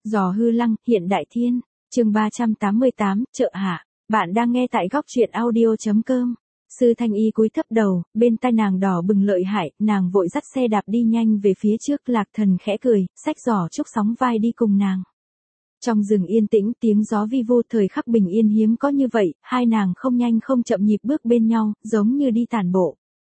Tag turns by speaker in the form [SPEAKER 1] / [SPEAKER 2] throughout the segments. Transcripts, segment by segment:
[SPEAKER 1] Giò hư lăng, hiện đại thiên. Chương 388, chợ hạ. Bạn đang nghe tại góc truyện audio.com. Sư Thanh Y cúi thấp đầu, bên tai nàng đỏ bừng lợi hại, nàng vội dắt xe đạp đi nhanh về phía trước. Lạc Thần khẽ cười, xách giỏ trúc sóng vai đi cùng nàng. Trong rừng yên tĩnh, tiếng gió vi vu, thời khắc bình yên hiếm có như vậy, hai nàng không nhanh không chậm nhịp bước bên nhau, giống như đi tản bộ.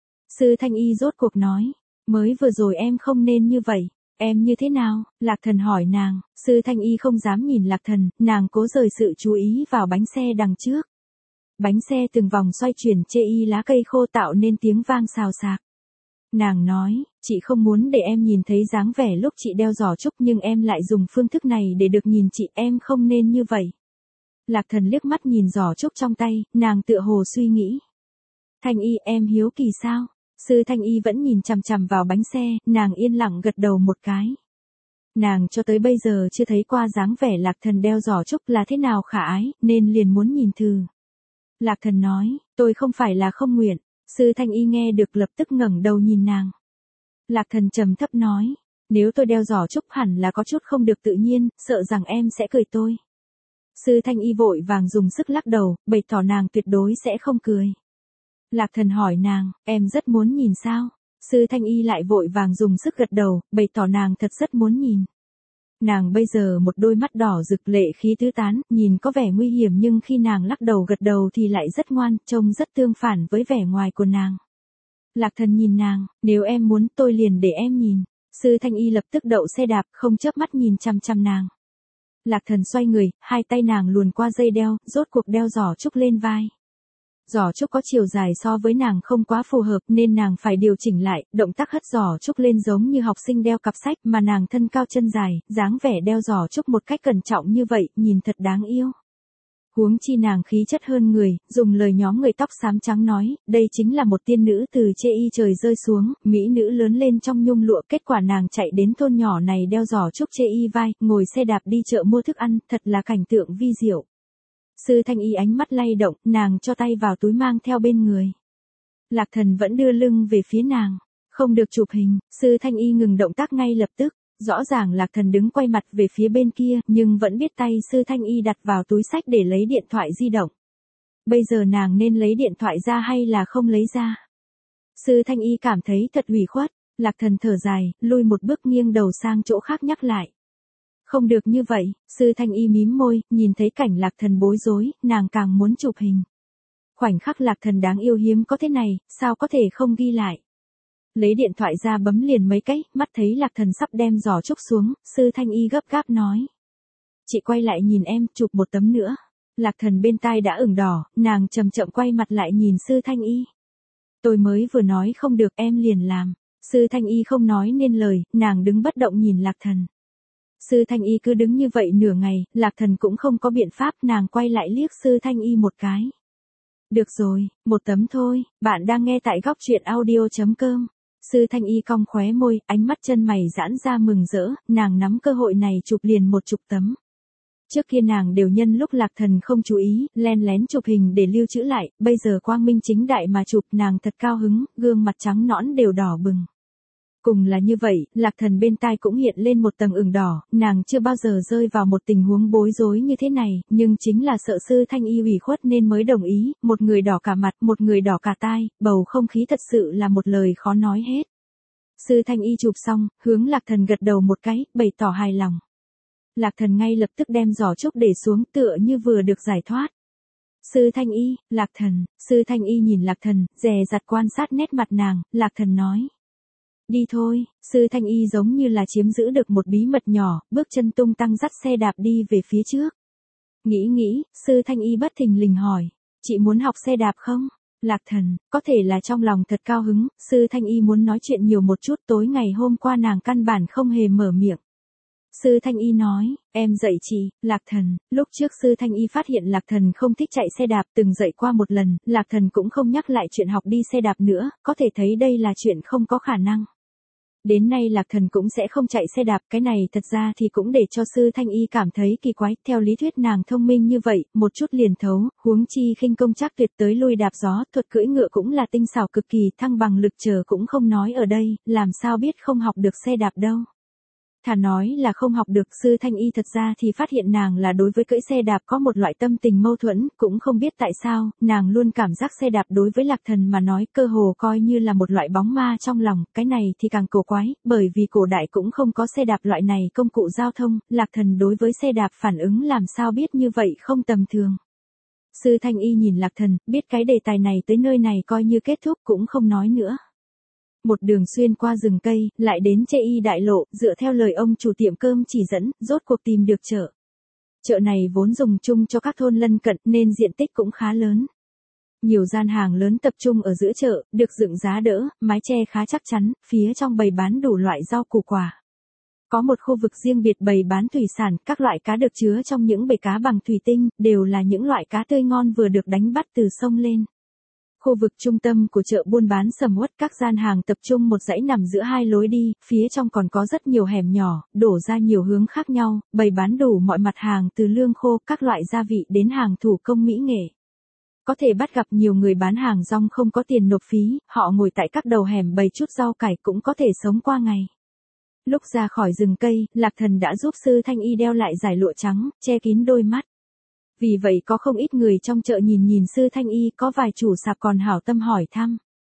[SPEAKER 1] Sư Thanh Y rốt cuộc nói, mới vừa rồi em không nên như vậy. Em như thế nào? Lạc Thần hỏi nàng. Sư Thanh Y không dám nhìn Lạc Thần, nàng cố rời sự chú ý vào bánh xe đằng trước. Bánh xe từng vòng xoay chuyển chê y lá cây khô tạo nên tiếng vang xào xạc. Nàng nói, chị không muốn để em nhìn thấy dáng vẻ lúc chị đeo giỏ trúc, nhưng em lại dùng phương thức này để được nhìn chị, em không nên như vậy. Lạc Thần liếc mắt nhìn giỏ trúc trong tay, nàng tựa hồ suy nghĩ. Thanh Y, em hiếu kỳ sao? Sư Thanh Y vẫn nhìn chằm chằm vào bánh xe, nàng yên lặng gật đầu một cái. Nàng cho tới bây giờ chưa thấy qua dáng vẻ Lạc Thần đeo giỏ trúc là thế nào khả ái, nên liền muốn nhìn thử. Lạc Thần nói, tôi không phải là không nguyện. Sư Thanh Y nghe được lập tức ngẩng đầu nhìn nàng. Lạc Thần trầm thấp nói, nếu tôi đeo giỏ trúc hẳn là có chút không được tự nhiên, sợ rằng em sẽ cười tôi. Sư Thanh Y vội vàng dùng sức lắc đầu, bày tỏ nàng tuyệt đối sẽ không cười. Lạc Thần hỏi nàng, em rất muốn nhìn sao? Sư Thanh Y lại vội vàng dùng sức gật đầu, bày tỏ nàng thật rất muốn nhìn. Nàng bây giờ một đôi mắt đỏ rực lệ khí tứ tán, nhìn có vẻ nguy hiểm nhưng khi nàng lắc đầu gật đầu thì lại rất ngoan, trông rất tương phản với vẻ ngoài của nàng. Lạc Thần nhìn nàng, nếu em muốn tôi liền để em nhìn. Sư Thanh Y lập tức đậu xe đạp, không chớp mắt nhìn chăm chăm nàng. Lạc Thần xoay người, hai tay nàng luồn qua dây đeo, rốt cuộc đeo giỏ trúc lên vai. Giỏ trúc có chiều dài so với nàng không quá phù hợp nên nàng phải điều chỉnh lại, động tác hất giỏ trúc lên giống như học sinh đeo cặp sách, mà nàng thân cao chân dài, dáng vẻ đeo giỏ trúc một cách cẩn trọng như vậy, nhìn thật đáng yêu. Huống chi nàng khí chất hơn người, dùng lời nhóm người tóc xám trắng nói, đây chính là một tiên nữ từ chê y trời rơi xuống, mỹ nữ lớn lên trong nhung lụa, kết quả nàng chạy đến thôn nhỏ này đeo giỏ trúc chê y vai, ngồi xe đạp đi chợ mua thức ăn, thật là cảnh tượng vi diệu. Sư Thanh Y ánh mắt lay động, nàng cho tay vào túi mang theo bên người. Lạc Thần vẫn đưa lưng về phía nàng, không được chụp hình. Sư Thanh Y ngừng động tác ngay lập tức, rõ ràng Lạc Thần đứng quay mặt về phía bên kia, nhưng vẫn biết tay Sư Thanh Y đặt vào túi xách để lấy điện thoại di động. Bây giờ nàng nên lấy điện thoại ra hay là không lấy ra? Sư Thanh Y cảm thấy thật ủy khuất. Lạc Thần thở dài, lui một bước nghiêng đầu sang chỗ khác nhắc lại. Không được như vậy. Sư Thanh Y mím môi, nhìn thấy cảnh Lạc Thần bối rối, nàng càng muốn chụp hình. Khoảnh khắc Lạc Thần đáng yêu hiếm có thế này, sao có thể không ghi lại. Lấy điện thoại ra bấm liền mấy cái, mắt thấy Lạc Thần sắp đem giỏ trúc xuống, Sư Thanh Y gấp gáp nói. Chị quay lại nhìn em, chụp một tấm nữa. Lạc Thần bên tai đã ửng đỏ, nàng chậm chậm quay mặt lại nhìn Sư Thanh Y. Tôi mới vừa nói không được em liền làm. Sư Thanh Y không nói nên lời, nàng đứng bất động nhìn Lạc Thần. Sư Thanh Y cứ đứng như vậy nửa ngày, Lạc Thần cũng không có biện pháp, nàng quay lại liếc Sư Thanh Y một cái. Được rồi, một tấm thôi, bạn đang nghe tại góc truyện audio.com. Sư Thanh Y cong khóe môi, ánh mắt chân mày giãn ra mừng rỡ, nàng nắm cơ hội này chụp liền một chục tấm. Trước kia nàng đều nhân lúc Lạc Thần không chú ý, len lén chụp hình để lưu trữ lại, bây giờ quang minh chính đại mà chụp, nàng thật cao hứng, gương mặt trắng nõn đều đỏ bừng. Cùng là như vậy, Lạc Thần bên tai cũng hiện lên một tầng ửng đỏ, nàng chưa bao giờ rơi vào một tình huống bối rối như thế này, nhưng chính là sợ Sư Thanh Y ủy khuất nên mới đồng ý, một người đỏ cả mặt, một người đỏ cả tai, bầu không khí thật sự là một lời khó nói hết. Sư Thanh Y chụp xong, hướng Lạc Thần gật đầu một cái, bày tỏ hài lòng. Lạc Thần ngay lập tức đem giỏ trúc để xuống tựa như vừa được giải thoát. Sư Thanh Y, Lạc Thần. Sư Thanh Y nhìn Lạc Thần, dè dặt quan sát nét mặt nàng, Lạc Thần nói. Đi thôi. Sư Thanh Y giống như là chiếm giữ được một bí mật nhỏ, bước chân tung tăng dắt xe đạp đi về phía trước. Nghĩ, Sư Thanh Y bất thình lình hỏi, chị muốn học xe đạp không? Lạc Thần, có thể là trong lòng thật cao hứng, Sư Thanh Y muốn nói chuyện nhiều một chút, tối ngày hôm qua nàng căn bản không hề mở miệng. Sư Thanh Y nói, em dạy chị. Lạc Thần, lúc trước Sư Thanh Y phát hiện Lạc Thần không thích chạy xe đạp, từng dạy qua một lần, Lạc Thần cũng không nhắc lại chuyện học đi xe đạp nữa, có thể thấy đây là chuyện không có khả năng. Đến nay Lạc Thần cũng sẽ không chạy xe đạp, cái này thật ra thì cũng để cho Sư Thanh Y cảm thấy kỳ quái, theo lý thuyết nàng thông minh như vậy, một chút liền thấu, huống chi khinh công chắc tuyệt tới lui đạp gió, thuật cưỡi ngựa cũng là tinh xảo cực kỳ, thăng bằng lực chờ cũng không nói ở đây, làm sao biết không học được xe đạp đâu. Thà nói là không học được, Sư Thanh Y thật ra thì phát hiện nàng là đối với cưỡi xe đạp có một loại tâm tình mâu thuẫn, cũng không biết tại sao, nàng luôn cảm giác xe đạp đối với Lạc Thần mà nói cơ hồ coi như là một loại bóng ma trong lòng, cái này thì càng cổ quái, bởi vì cổ đại cũng không có xe đạp loại này công cụ giao thông, Lạc Thần đối với xe đạp phản ứng làm sao biết như vậy không tầm thường. Sư Thanh Y nhìn Lạc Thần, biết cái đề tài này tới nơi này coi như kết thúc cũng không nói nữa. Một đường xuyên qua rừng cây, lại đến Chê Y đại lộ, dựa theo lời ông chủ tiệm cơm chỉ dẫn, rốt cuộc tìm được chợ. Chợ này vốn dùng chung cho các thôn lân cận nên diện tích cũng khá lớn. Nhiều gian hàng lớn tập trung ở giữa chợ, được dựng giá đỡ, mái che khá chắc chắn, phía trong bày bán đủ loại rau củ quả. Có một khu vực riêng biệt bày bán thủy sản, các loại cá được chứa trong những bể cá bằng thủy tinh, đều là những loại cá tươi ngon vừa được đánh bắt từ sông lên. Khu vực trung tâm của chợ buôn bán sầm uất, các gian hàng tập trung một dãy nằm giữa hai lối đi, phía trong còn có rất nhiều hẻm nhỏ, đổ ra nhiều hướng khác nhau, bày bán đủ mọi mặt hàng từ lương khô, các loại gia vị đến hàng thủ công mỹ nghệ. Có thể bắt gặp nhiều người bán hàng rong không có tiền nộp phí, họ ngồi tại các đầu hẻm bày chút rau cải cũng có thể sống qua ngày. Lúc ra khỏi rừng cây, Lạc Thần đã giúp Sư Thanh Y đeo lại dải lụa trắng, che kín đôi mắt. Vì vậy có không ít người trong chợ nhìn Sư Thanh Y, có vài chủ sạp còn hảo tâm hỏi thăm.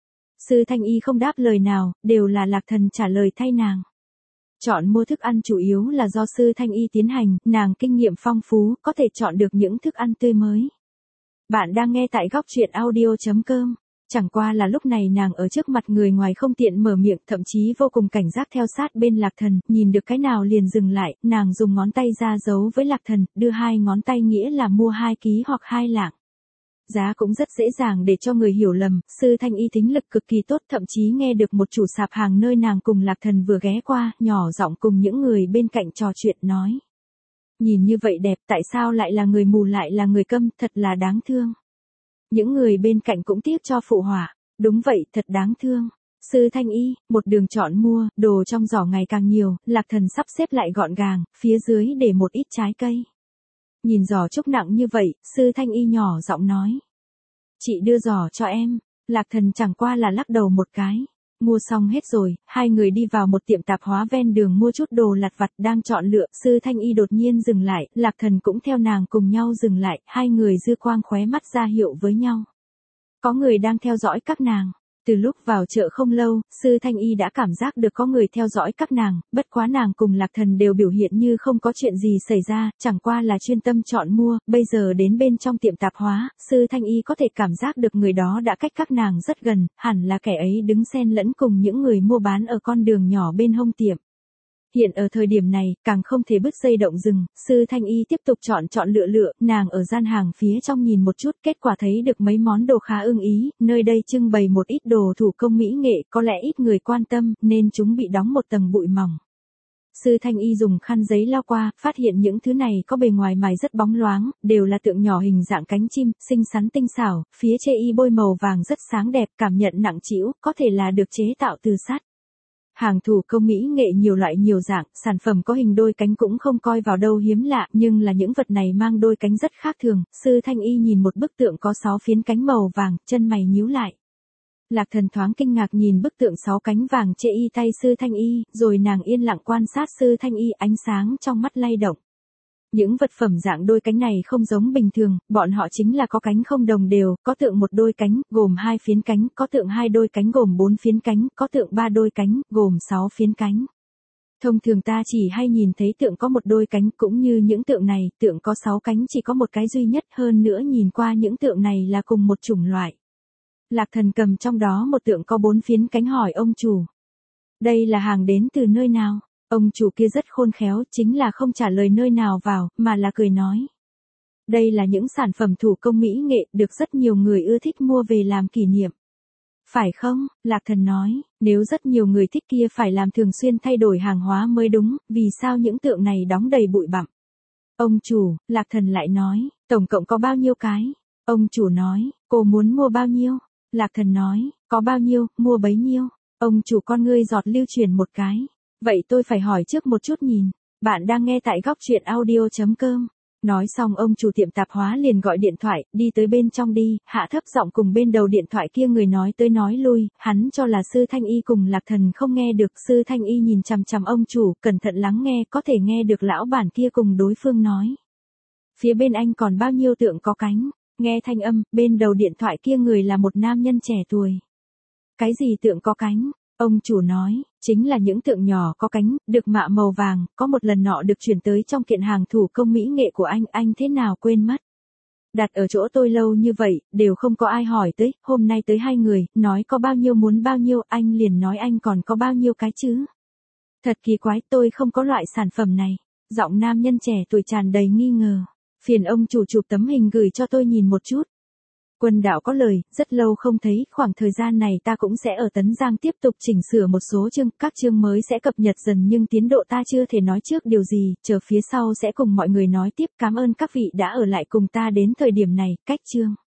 [SPEAKER 1] Sư Thanh Y không đáp lời nào, đều là Lạc Thần trả lời thay nàng. Chọn mua thức ăn chủ yếu là do Sư Thanh Y tiến hành, nàng kinh nghiệm phong phú, có thể chọn được những thức ăn tươi mới. Bạn đang nghe tại góc truyện audio.com. Chẳng qua là lúc này nàng ở trước mặt người ngoài không tiện mở miệng, thậm chí vô cùng cảnh giác theo sát bên Lạc Thần, nhìn được cái nào liền dừng lại, nàng dùng ngón tay ra dấu với Lạc Thần, đưa hai ngón tay nghĩa là mua 2 ký hoặc 2 lạng. Giá cũng rất dễ dàng để cho người hiểu lầm, Sư Thanh Y thính lực cực kỳ tốt, thậm chí nghe được một chủ sạp hàng nơi nàng cùng Lạc Thần vừa ghé qua, nhỏ giọng cùng những người bên cạnh trò chuyện nói. Nhìn như vậy đẹp, tại sao lại là người mù lại là người câm, thật là đáng thương. Những người bên cạnh cũng tiếc cho phụ họa, đúng vậy, thật đáng thương. Sư Thanh Y, một đường chọn mua, đồ trong giỏ ngày càng nhiều, Lạc Thần sắp xếp lại gọn gàng, phía dưới để một ít trái cây. Nhìn giỏ trúc nặng như vậy, Sư Thanh Y nhỏ giọng nói. Chị đưa giỏ cho em, Lạc Thần chẳng qua là lắc đầu một cái. Mua xong hết rồi, hai người đi vào một tiệm tạp hóa ven đường mua chút đồ lặt vặt, đang chọn lựa, Sư Thanh Y đột nhiên dừng lại, Lạc Thần cũng theo nàng cùng nhau dừng lại, hai người dư quang khóe mắt ra hiệu với nhau. Có người đang theo dõi các nàng. Từ lúc vào chợ không lâu, Sư Thanh Y đã cảm giác được có người theo dõi các nàng, bất quá nàng cùng Lạc Thần đều biểu hiện như không có chuyện gì xảy ra, chẳng qua là chuyên tâm chọn mua, bây giờ đến bên trong tiệm tạp hóa, Sư Thanh Y có thể cảm giác được người đó đã cách các nàng rất gần, hẳn là kẻ ấy đứng xen lẫn cùng những người mua bán ở con đường nhỏ bên hông tiệm. Hiện ở thời điểm này, càng không thể bứt dây động rừng, Sư Thanh Y tiếp tục chọn lựa, nàng ở gian hàng phía trong nhìn một chút, kết quả thấy được mấy món đồ khá ưng ý, nơi đây trưng bày một ít đồ thủ công mỹ nghệ, có lẽ ít người quan tâm, nên chúng bị đóng một tầng bụi mỏng. Sư Thanh Y dùng khăn giấy lau qua, phát hiện những thứ này có bề ngoài mài rất bóng loáng, đều là tượng nhỏ hình dạng cánh chim, xinh xắn tinh xảo, phía Chê Y bôi màu vàng rất sáng đẹp, cảm nhận nặng trĩu, có thể là được chế tạo từ sắt. Hàng thủ công mỹ nghệ nhiều loại nhiều dạng, sản phẩm có hình đôi cánh cũng không coi vào đâu hiếm lạ, nhưng là những vật này mang đôi cánh rất khác thường. Sư Thanh Y nhìn một bức tượng có 6 phiến cánh màu vàng, chân mày nhíu lại. Lạc Thần thoáng kinh ngạc nhìn bức tượng 6 cánh vàng Chê Y tay Sư Thanh Y, rồi nàng yên lặng quan sát Sư Thanh Y, ánh sáng trong mắt lay động. Những vật phẩm dạng đôi cánh này không giống bình thường, bọn họ chính là có cánh không đồng đều, có tượng một đôi cánh, gồm 2 phiến cánh, có tượng 2 đôi cánh gồm 4 phiến cánh, có tượng 3 đôi cánh, gồm 6 phiến cánh. Thông thường ta chỉ hay nhìn thấy tượng có một đôi cánh, cũng như những tượng này, tượng có 6 cánh chỉ có một cái duy nhất, hơn nữa nhìn qua những tượng này là cùng một chủng loại. Lạc Thần cầm trong đó một tượng có 4 phiến cánh hỏi ông chủ. Đây là hàng đến từ nơi nào? Ông chủ kia rất khôn khéo, chính là không trả lời nơi nào vào, mà là cười nói. Đây là những sản phẩm thủ công mỹ nghệ, được rất nhiều người ưa thích mua về làm kỷ niệm. Phải không? Lạc Thần nói, nếu rất nhiều người thích kia phải làm thường xuyên thay đổi hàng hóa mới đúng, vì sao những tượng này đóng đầy bụi bặm? Ông chủ, Lạc Thần lại nói, tổng cộng có bao nhiêu cái? Ông chủ nói, cô muốn mua bao nhiêu? Lạc Thần nói, có bao nhiêu, mua bấy nhiêu. Ông chủ con ngươi giọt lưu chuyển một cái. Vậy tôi phải hỏi trước một chút nhìn. Bạn đang nghe tại góc truyện audio.com. Nói xong ông chủ tiệm tạp hóa liền gọi điện thoại, đi tới bên trong đi, hạ thấp giọng cùng bên đầu điện thoại kia người nói tới nói lui, hắn cho là Sư Thanh Y cùng Lạc Thần không nghe được. Sư Thanh Y nhìn chằm chằm ông chủ, cẩn thận lắng nghe, có thể nghe được lão bản kia cùng đối phương nói. Phía bên anh còn bao nhiêu tượng có cánh, nghe thanh âm, bên đầu điện thoại kia người là một nam nhân trẻ tuổi. Cái gì tượng có cánh? Ông chủ nói, chính là những tượng nhỏ có cánh, được mạ màu vàng, có một lần nọ được chuyển tới trong kiện hàng thủ công mỹ nghệ của anh thế nào quên mất. Đặt ở chỗ tôi lâu như vậy, đều không có ai hỏi tới, hôm nay tới 2 người, nói có bao nhiêu muốn bao nhiêu, anh liền nói anh còn có bao nhiêu cái chứ. Thật kỳ quái, tôi không có loại sản phẩm này. Giọng nam nhân trẻ tuổi tràn đầy nghi ngờ. Phiền ông chủ chụp tấm hình gửi cho tôi nhìn một chút. Quân Đạo có lời, rất lâu không thấy, khoảng thời gian này ta cũng sẽ ở Tấn Giang tiếp tục chỉnh sửa một số chương, các chương mới sẽ cập nhật dần nhưng tiến độ ta chưa thể nói trước điều gì, chờ phía sau sẽ cùng mọi người nói tiếp. Cảm ơn các vị đã ở lại cùng ta đến thời điểm này, cách chương.